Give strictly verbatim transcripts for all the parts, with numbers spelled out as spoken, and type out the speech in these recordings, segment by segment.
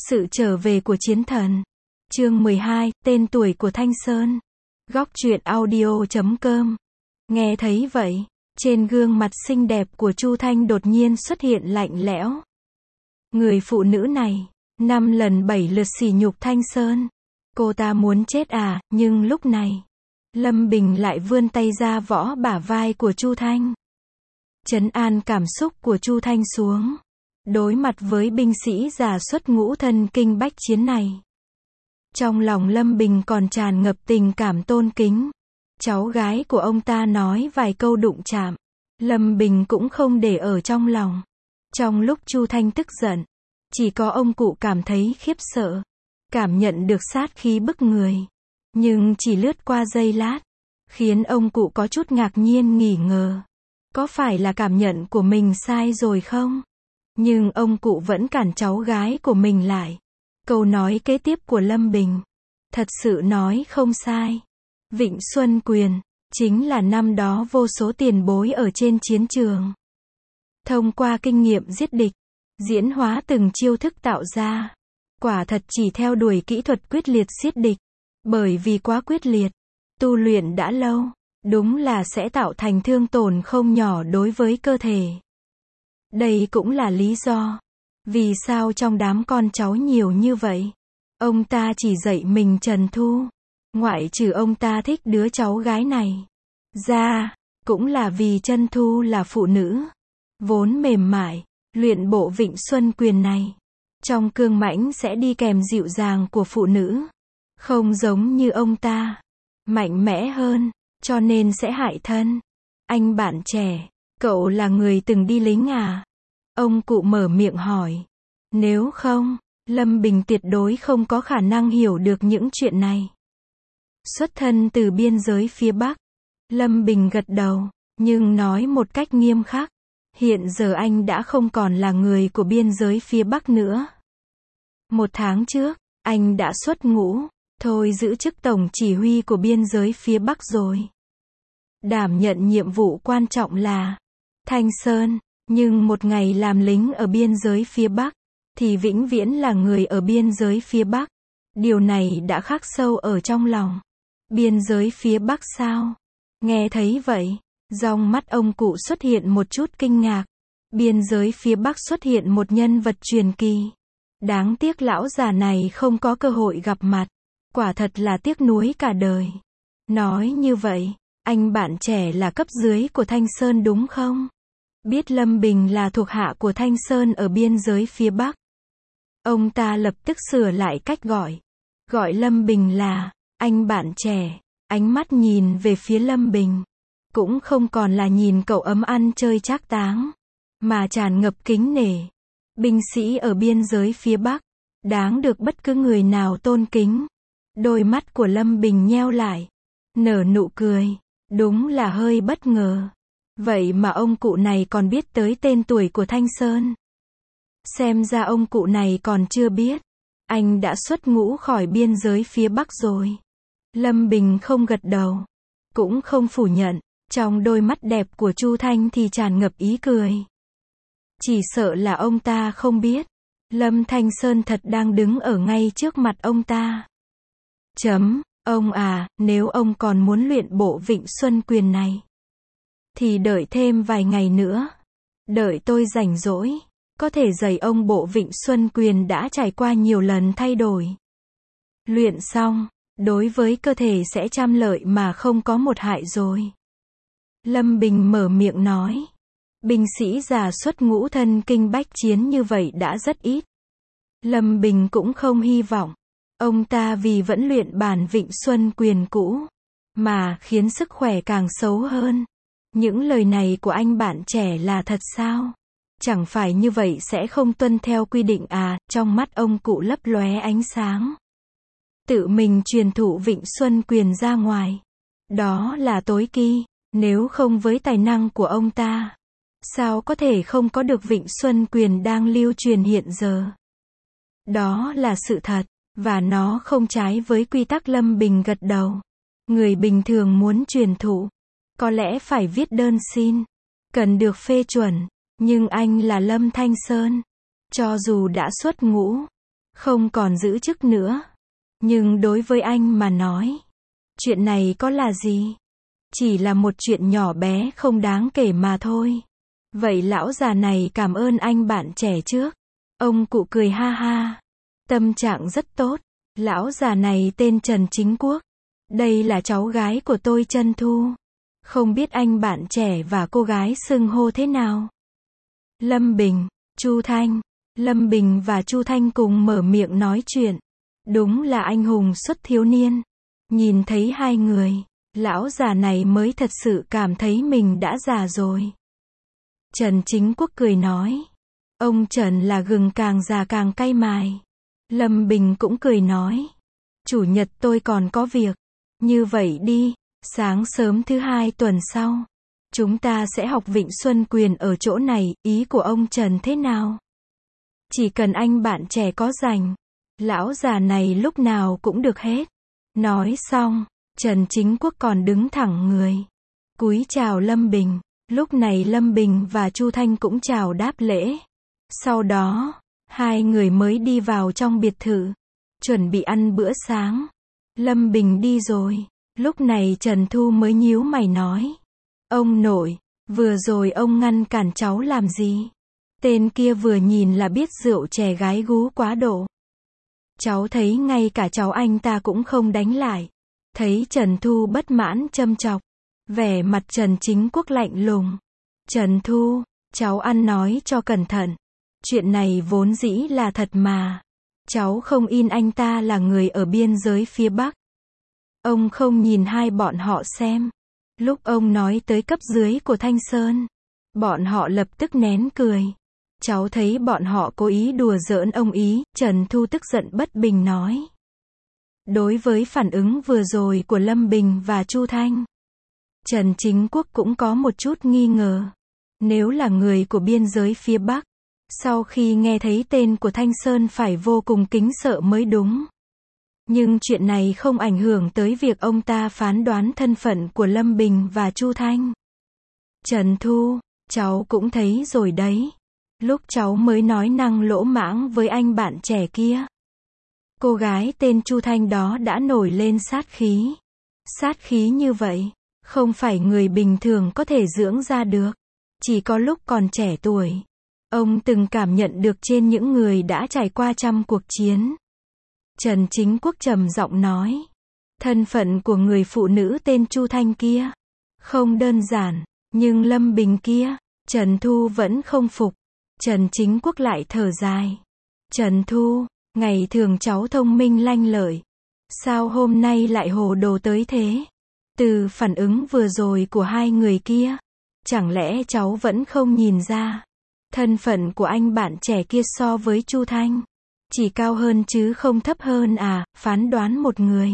Sự trở về của chiến thần. Chương mười hai, tên tuổi của Thanh Sơn. Góc truyện audio chấm com. Nghe thấy vậy, trên gương mặt xinh đẹp của Chu Thanh đột nhiên xuất hiện lạnh lẽo. Người phụ nữ này, năm lần bảy lượt sỉ nhục Thanh Sơn. Cô ta muốn chết à, nhưng lúc này, Lâm Bình lại vươn tay ra võ bả vai của Chu Thanh. Trấn an cảm xúc của Chu Thanh xuống. Đối mặt với binh sĩ già xuất ngũ thân kinh bách chiến này, trong lòng Lâm Bình còn tràn ngập tình cảm tôn kính. Cháu gái của ông ta nói vài câu đụng chạm, Lâm Bình cũng không để ở trong lòng. Trong lúc Chu Thanh tức giận, chỉ có ông cụ cảm thấy khiếp sợ, cảm nhận được sát khí bức người. Nhưng chỉ lướt qua giây lát, khiến ông cụ có chút ngạc nhiên nghỉ ngờ. Có phải là cảm nhận của mình sai rồi không? Nhưng ông cụ vẫn cản cháu gái của mình lại. Câu nói kế tiếp của Lâm Bình, thật sự nói không sai. Vịnh Xuân Quyền, chính là năm đó vô số tiền bối ở trên chiến trường. Thông qua kinh nghiệm giết địch, diễn hóa từng chiêu thức tạo ra. Quả thật chỉ theo đuổi kỹ thuật quyết liệt giết địch. Bởi vì quá quyết liệt, tu luyện đã lâu, đúng là sẽ tạo thành thương tổn không nhỏ đối với cơ thể. Đây cũng là lý do vì sao trong đám con cháu nhiều như vậy, ông ta chỉ dạy mình Trần Thu, ngoại trừ ông ta thích đứa cháu gái này ra, cũng là vì Trần Thu là phụ nữ, vốn mềm mại. Luyện bộ Vịnh Xuân Quyền này, trong cương mãnh sẽ đi kèm dịu dàng của phụ nữ, không giống như ông ta, mạnh mẽ hơn, cho nên sẽ hại thân. Anh bạn trẻ, cậu là người từng đi lính à? Ông cụ mở miệng hỏi. Nếu không, Lâm Bình tuyệt đối không có khả năng hiểu được những chuyện này. Xuất thân từ biên giới phía Bắc, Lâm Bình gật đầu, nhưng nói một cách nghiêm khắc. Hiện giờ anh đã không còn là người của biên giới phía Bắc nữa. Một tháng trước, anh đã xuất ngũ, thôi giữ chức tổng chỉ huy của biên giới phía Bắc rồi. Đảm nhận nhiệm vụ quan trọng là Thanh Sơn, nhưng một ngày làm lính ở biên giới phía Bắc, thì vĩnh viễn là người ở biên giới phía Bắc. Điều này đã khắc sâu ở trong lòng. Biên giới phía Bắc sao? Nghe thấy vậy, trong mắt ông cụ xuất hiện một chút kinh ngạc. Biên giới phía Bắc xuất hiện một nhân vật truyền kỳ. Đáng tiếc lão già này không có cơ hội gặp mặt. Quả thật là tiếc nuối cả đời. Nói như vậy, anh bạn trẻ là cấp dưới của Thanh Sơn đúng không? Biết Lâm Bình là thuộc hạ của Thanh Sơn ở biên giới phía Bắc, ông ta lập tức sửa lại cách gọi. Gọi Lâm Bình là anh bạn trẻ. Ánh mắt nhìn về phía Lâm Bình, cũng không còn là nhìn cậu ấm ăn chơi trác táng, mà tràn ngập kính nể. Binh sĩ ở biên giới phía Bắc, đáng được bất cứ người nào tôn kính. Đôi mắt của Lâm Bình nheo lại, nở nụ cười. Đúng là hơi bất ngờ. Vậy mà ông cụ này còn biết tới tên tuổi của Thanh Sơn. Xem ra ông cụ này còn chưa biết, anh đã xuất ngũ khỏi biên giới phía Bắc rồi. Lâm Bình không gật đầu, cũng không phủ nhận. Trong đôi mắt đẹp của Chu Thanh thì tràn ngập ý cười. Chỉ sợ là ông ta không biết, Lâm Thanh Sơn thật đang đứng ở ngay trước mặt ông ta. Chấm, ông à, nếu ông còn muốn luyện bộ Vịnh Xuân Quyền này, thì đợi thêm vài ngày nữa. Đợi tôi rảnh rỗi, có thể dạy ông bộ Vịnh Xuân Quyền đã trải qua nhiều lần thay đổi. Luyện xong, đối với cơ thể sẽ trăm lợi mà không có một hại rồi. Lâm Bình mở miệng nói. Binh sĩ già xuất ngũ thân kinh bách chiến như vậy đã rất ít. Lâm Bình cũng không hy vọng ông ta vì vẫn luyện bản Vịnh Xuân Quyền cũ, mà khiến sức khỏe càng xấu hơn. Những lời này của anh bạn trẻ là thật sao? Chẳng phải như vậy sẽ không tuân theo quy định à? Trong mắt ông cụ lấp lóe ánh sáng. Tự mình truyền thụ Vịnh Xuân Quyền ra ngoài, đó là tối kỵ. Nếu không với tài năng của ông ta, sao có thể không có được Vịnh Xuân Quyền đang lưu truyền hiện giờ? Đó là sự thật, và nó không trái với quy tắc. Lâm Bình gật đầu. Người bình thường muốn truyền thụ, có lẽ phải viết đơn xin, cần được phê chuẩn. Nhưng anh là Lâm Thanh Sơn, cho dù đã xuất ngũ, không còn giữ chức nữa. Nhưng đối với anh mà nói, chuyện này có là gì? Chỉ là một chuyện nhỏ bé không đáng kể mà thôi. Vậy lão già này cảm ơn anh bạn trẻ trước. Ông cụ cười ha ha. Tâm trạng rất tốt. Lão già này tên Trần Chính Quốc. Đây là cháu gái của tôi Trân Thu. Không biết anh bạn trẻ và cô gái xưng hô thế nào? Lâm Bình, Chu Thanh. Lâm Bình và Chu Thanh cùng mở miệng nói chuyện. Đúng là anh hùng xuất thiếu niên. Nhìn thấy hai người, lão già này mới thật sự cảm thấy mình đã già rồi. Trần Chính Quốc cười nói. Ông Trần là gừng càng già càng cay mài. Lâm Bình cũng cười nói. Chủ nhật tôi còn có việc. Như vậy đi, sáng sớm thứ hai tuần sau, chúng ta sẽ học Vịnh Xuân Quyền ở chỗ này, ý của ông Trần thế nào? Chỉ cần anh bạn trẻ có rảnh, lão già này lúc nào cũng được hết. Nói xong, Trần Chính Quốc còn đứng thẳng người, cúi chào Lâm Bình. Lúc này Lâm Bình và Chu Thanh cũng chào đáp lễ. Sau đó, hai người mới đi vào trong biệt thự, chuẩn bị ăn bữa sáng. Lâm Bình đi rồi, lúc này Trần Thu mới nhíu mày nói. Ông nội, vừa rồi ông ngăn cản cháu làm gì? Tên kia vừa nhìn là biết rượu chè gái gú quá độ. Cháu thấy ngay cả cháu anh ta cũng không đánh lại. Thấy Trần Thu bất mãn châm chọc. Vẻ mặt Trần Chính Quốc lạnh lùng. Trần Thu, cháu ăn nói cho cẩn thận. Chuyện này vốn dĩ là thật mà. Cháu không in anh ta là người ở biên giới phía Bắc. Ông không nhìn hai bọn họ xem. Lúc ông nói tới cấp dưới của Thanh Sơn, bọn họ lập tức nén cười. Cháu thấy bọn họ cố ý đùa giỡn ông ý, Trần Thu tức giận bất bình nói. Đối với phản ứng vừa rồi của Lâm Bình và Chu Thanh, Trần Chính Quốc cũng có một chút nghi ngờ. Nếu là người của biên giới phía Bắc, sau khi nghe thấy tên của Thanh Sơn phải vô cùng kính sợ mới đúng. Nhưng chuyện này không ảnh hưởng tới việc ông ta phán đoán thân phận của Lâm Bình và Chu Thanh. Trần Thu, cháu cũng thấy rồi đấy. Lúc cháu mới nói năng lỗ mãng với anh bạn trẻ kia, cô gái tên Chu Thanh đó đã nổi lên sát khí. Sát khí như vậy, không phải người bình thường có thể dưỡng ra được. Chỉ có lúc còn trẻ tuổi, ông từng cảm nhận được trên những người đã trải qua trăm cuộc chiến. Trần Chính Quốc trầm giọng nói. Thân phận của người phụ nữ tên Chu Thanh kia không đơn giản, nhưng Lâm Bình kia, Trần Thu vẫn không phục. Trần Chính Quốc lại thở dài. Trần Thu, ngày thường cháu thông minh lanh lợi. Sao hôm nay lại hồ đồ tới thế? Từ phản ứng vừa rồi của hai người kia, chẳng lẽ cháu vẫn không nhìn ra? Thân phận của anh bạn trẻ kia so với Chu Thanh chỉ cao hơn chứ không thấp hơn à? Phán đoán một người,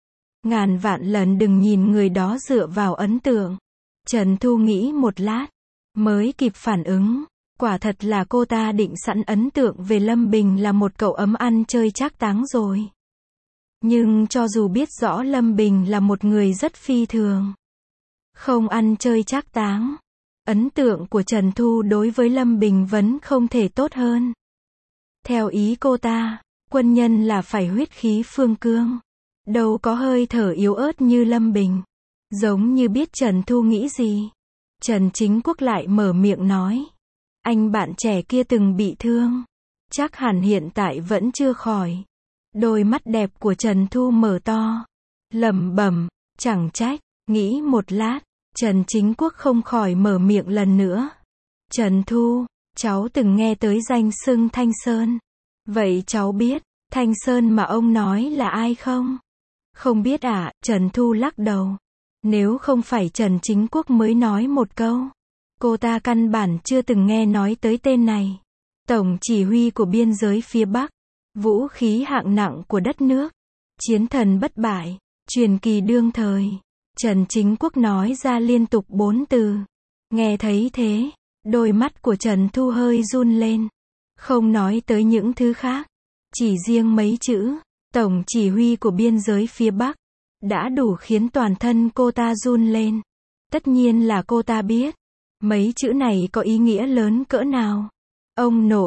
ngàn vạn lần đừng nhìn người đó dựa vào ấn tượng. Trần Thu nghĩ một lát, mới kịp phản ứng. Quả thật là cô ta định sẵn ấn tượng về Lâm Bình là một cậu ấm ăn chơi trác táng rồi. Nhưng cho dù biết rõ Lâm Bình là một người rất phi thường, không ăn chơi trác táng, ấn tượng của Trần Thu đối với Lâm Bình vẫn không thể tốt hơn. Theo ý cô ta, quân nhân là phải huyết khí phương cương, đâu có hơi thở yếu ớt như Lâm Bình. Giống như biết Trần Thu nghĩ gì, Trần Chính Quốc lại mở miệng nói. Anh bạn trẻ kia từng bị thương, chắc hẳn hiện tại vẫn chưa khỏi. Đôi mắt đẹp của Trần Thu mở to, lẩm bẩm, chẳng trách. Nghĩ một lát, Trần Chính Quốc không khỏi mở miệng lần nữa. Trần Thu, cháu từng nghe tới danh xưng Thanh Sơn. Vậy cháu biết Thanh Sơn mà ông nói là ai không? Không biết à? Trần Thu lắc đầu. Nếu không phải Trần Chính Quốc mới nói một câu, cô ta căn bản chưa từng nghe nói tới tên này. Tổng chỉ huy của biên giới phía Bắc, vũ khí hạng nặng của đất nước, chiến thần bất bại, truyền kỳ đương thời. Trần Chính Quốc nói ra liên tục bốn từ. Nghe thấy thế, đôi mắt của Trần Thu hơi run lên. Không nói tới những thứ khác, chỉ riêng mấy chữ, tổng chỉ huy của biên giới phía Bắc, đã đủ khiến toàn thân cô ta run lên. Tất nhiên là cô ta biết mấy chữ này có ý nghĩa lớn cỡ nào. Ông nội,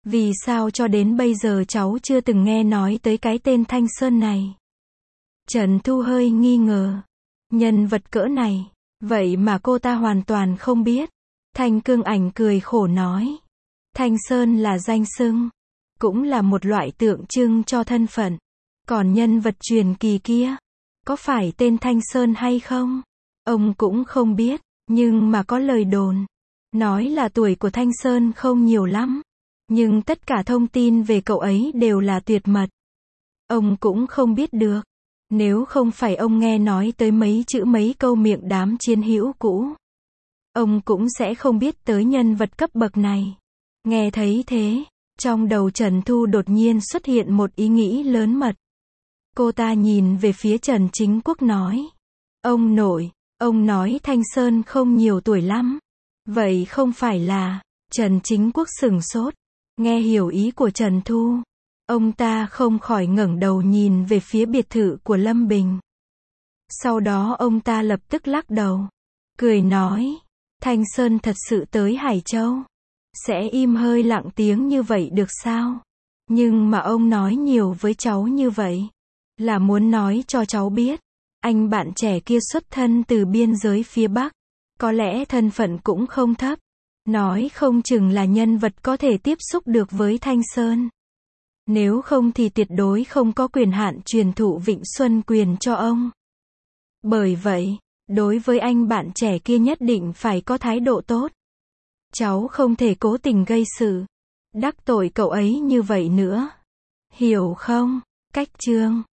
Vì sao cho đến bây giờ cháu chưa từng nghe nói tới cái tên Thanh Sơn này? Trần Thu hơi nghi ngờ. Nhân vật cỡ này, vậy mà cô ta hoàn toàn không biết. Thanh Cương Ảnh cười khổ nói. Thanh Sơn là danh xưng, cũng là một loại tượng trưng cho thân phận. Còn nhân vật truyền kỳ kia, có phải tên Thanh Sơn hay không? Ông cũng không biết, nhưng mà có lời đồn, nói là tuổi của Thanh Sơn không nhiều lắm. Nhưng tất cả thông tin về cậu ấy đều là tuyệt mật. Ông cũng không biết được. Nếu không phải ông nghe nói tới mấy chữ mấy câu miệng đám chiến hữu cũ, ông cũng sẽ không biết tới nhân vật cấp bậc này. Nghe thấy thế, trong đầu Trần Thu đột nhiên xuất hiện một ý nghĩ lớn mật. Cô ta nhìn về phía Trần Chính Quốc nói. Ông nội, ông nói Thanh Sơn không nhiều tuổi lắm. Vậy không phải là... Trần Chính Quốc sửng sốt. Nghe hiểu ý của Trần Thu, ông ta không khỏi ngẩng đầu nhìn về phía biệt thự của Lâm Bình. Sau đó ông ta lập tức lắc đầu, cười nói, Thanh Sơn thật sự tới Hải Châu, sẽ im hơi lặng tiếng như vậy được sao? Nhưng mà ông nói nhiều với cháu như vậy, là muốn nói cho cháu biết, anh bạn trẻ kia xuất thân từ biên giới phía Bắc, có lẽ thân phận cũng không thấp. Nói không chừng là nhân vật có thể tiếp xúc được với Thanh Sơn. Nếu không thì tuyệt đối không có quyền hạn truyền thụ Vịnh Xuân quyền cho ông. Bởi vậy, đối với anh bạn trẻ kia nhất định phải có thái độ tốt. Cháu không thể cố tình gây sự, đắc tội cậu ấy như vậy nữa. Hiểu không? Cách chương